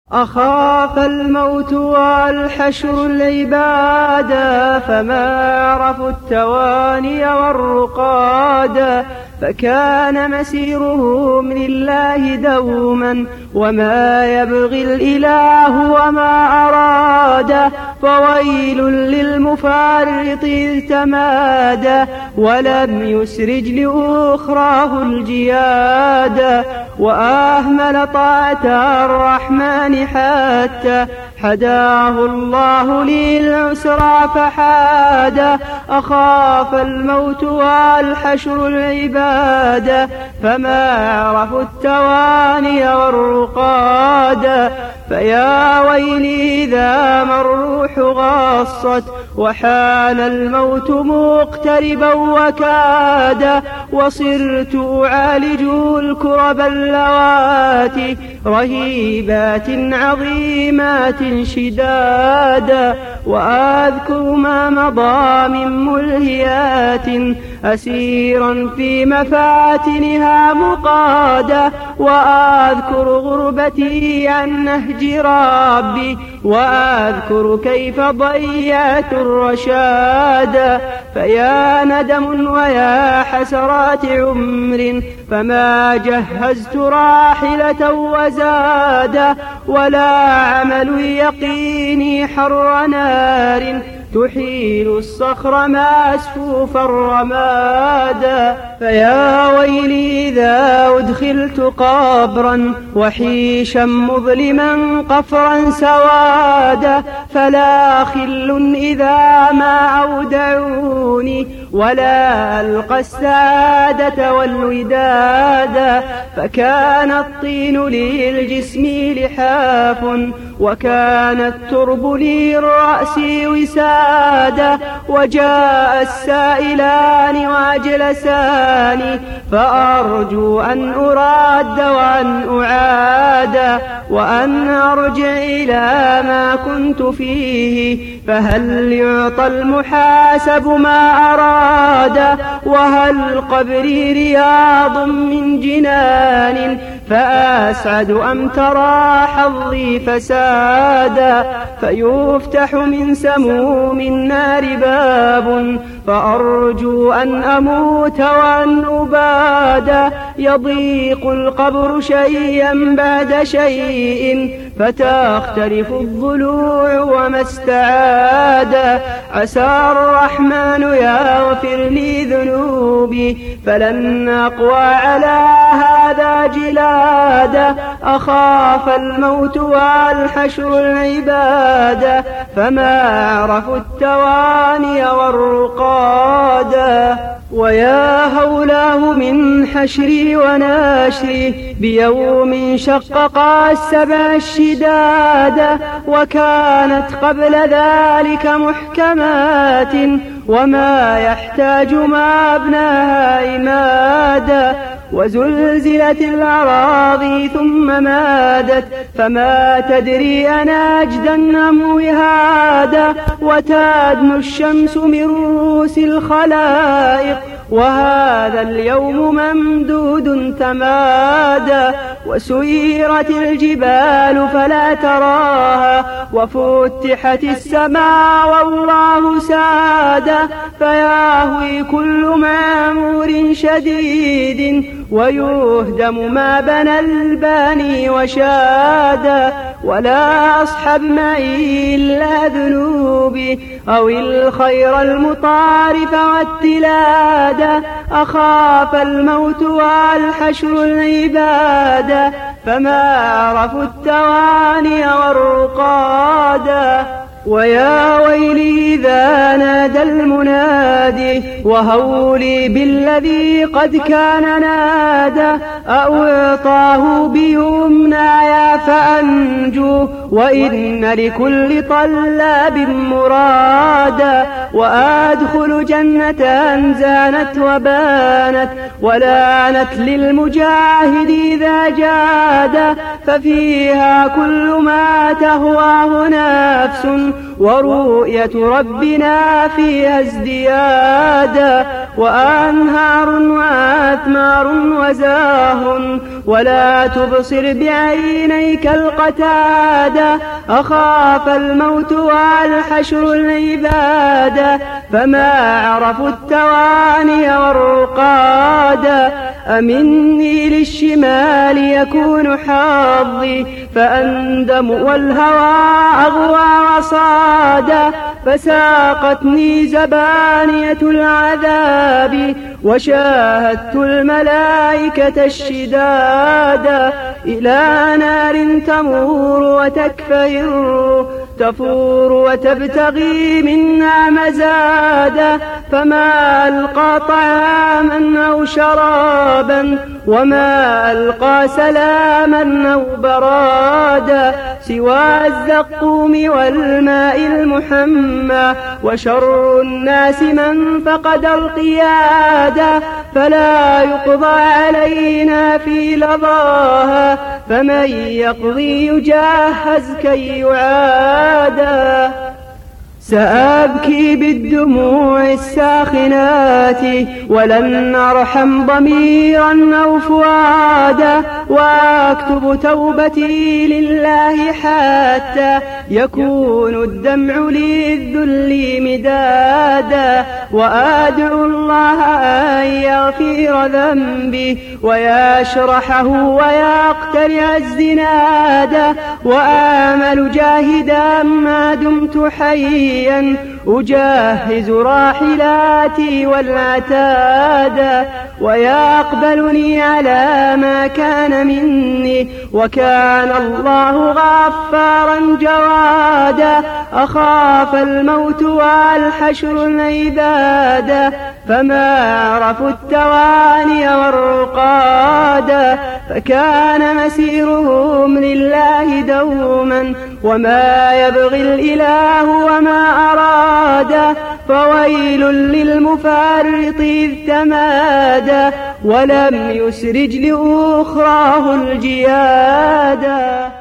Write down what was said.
أخاف الموت والحشر العبادة، فما عرفوا التواني والرقاد، فكان مسيرهم لله دوما، وما يبغي الإله وما أراد. فويل للمفرط إذ تمادى، ولم يسرج لأخراه الجياد، وأهمل طاعة الرحمن حتى حداه الله للعسرى فحاد. أخاف الموت والحشر العبادة، فما عرفوا التواني والرقاد. فيا ويلي إذا ما الروح غصت، وحان الموت مقتربا وكاد، وصرت أعالج الكرب اللواتي رهيبات عظيمات شدادا، وأذكر ما مضى من ملهيات أسيرا في مفاتنها مقادا، وأذكر غربتي عن نهج ربي، وأذكر كيف ضيعت الرشاد. فيا ندم ويا حسرات عمر، فما جهزت راحلة وزادا، ولا عمل يقيني حر نار تحيل الصخر مسفوف الرماد. فيا ويلي إذا أدخلت قبرا وحيشا مظلما قفرا سوادا، فلا خل إذا ما أودعوني، ولا ألقى السعادة والوداد. فكان الطين للجسم لحاف، وكان الترب للرأس وسادا، وجاء السائلان وأجلساني، فأرجو أن أراد وأن أعاد، وأن أرجع إلى ما كنت فيه. فهل يعطى المحاسب ما أراد، وهل قبري رياض من جنان، فأسعد أم ترى حظي فسادا. فيفتح من سموم النار باب، فأرجو أن أموت وأن أباد. يضيق القبر شيئا بعد شيء، فتختلف الضلوع وما استعاد. عسى الرحمن يغفر لي ذنوبي، فلن أقوى على هذا جلادا. أخاف الموت والحشر العبادة، فما عرفوا التواني والرقاد. ويا هولاه من حشري وناشري، بيوم شقق السبع الشداد، وكانت قبل ذلك محكمات، وما يحتاج ما أبناها إمادا. وزلزلت الأراضي ثم مادت، فما تدري أناجدا أم وهادا. وتدنو الشمس من رؤوس الخلائق، وهذا اليوم ممدود تمادا. وسيرت الجبال فلا تراها، وفتحت السماء والله سادا. فيهوي كل معمور شديد، ويهدم ما بنى الباني وشادا. ولا أصحب معي إلا ذنوبي، أو الخير المطارف والتلاد. أخاف الموت والحشر العبادة، فما عرفوا التواني والرقاد. ويا ويلي إذا نادى المنادي، وهولي بالذي قد كان نادى. أعطاه بيمناي فأنجو، وإن لكل طلاب مرادا. وأدخل جنة زانت وبانت، ولانت للمجاهد إذا جاد. ففيها كل ما تهواه نفس، ورؤية ربنا فيها ازديادا. وأنهار وأثمار وزاه ولا تبصر بعينيك القتادة. أخاف الموت والحشر العبادة فما عرفوا التواني والرقادة. أمني للشمال يكون حظي فأندم والهوى أغوى وصادا. فساقتني زبانية العذاب وشاهدت الملائكة الشدادا إلى نار تمور وتكفئر تفور وتبتغي منا مزادا. فما ألقى طعاما أو شرابا وما ألقى سلاما أو برادا سوى الزقوم والماء المحمى. وشر الناس من فقد القيادة فلا يقضى علينا في لظاها. فمن يقضي يجهز كي يعادا. سأبكي بالدموع الساخنات ولن أرحم ضميرا أو فؤادا. وأكتب توبتي لله حتى يكون الدمع للذل مدادا. وأدعو الله أن يغفر ذنبي ويشرحه ويقتلع الزنادا. وآمل جاهدا ما دمت حيا أجهز راحلاتي والعتادا. ويقبلني على ما كان مني وكان الله غفارا جوادا. أخاف الموت والحشر العبادة فما عرفوا التواني والرقادا. فكان مسيرهم لله دوما وما يبغي الإله وما أرادا. فويل للمفرط إذ تمادى ولم يسرج لأخراه الجيادا.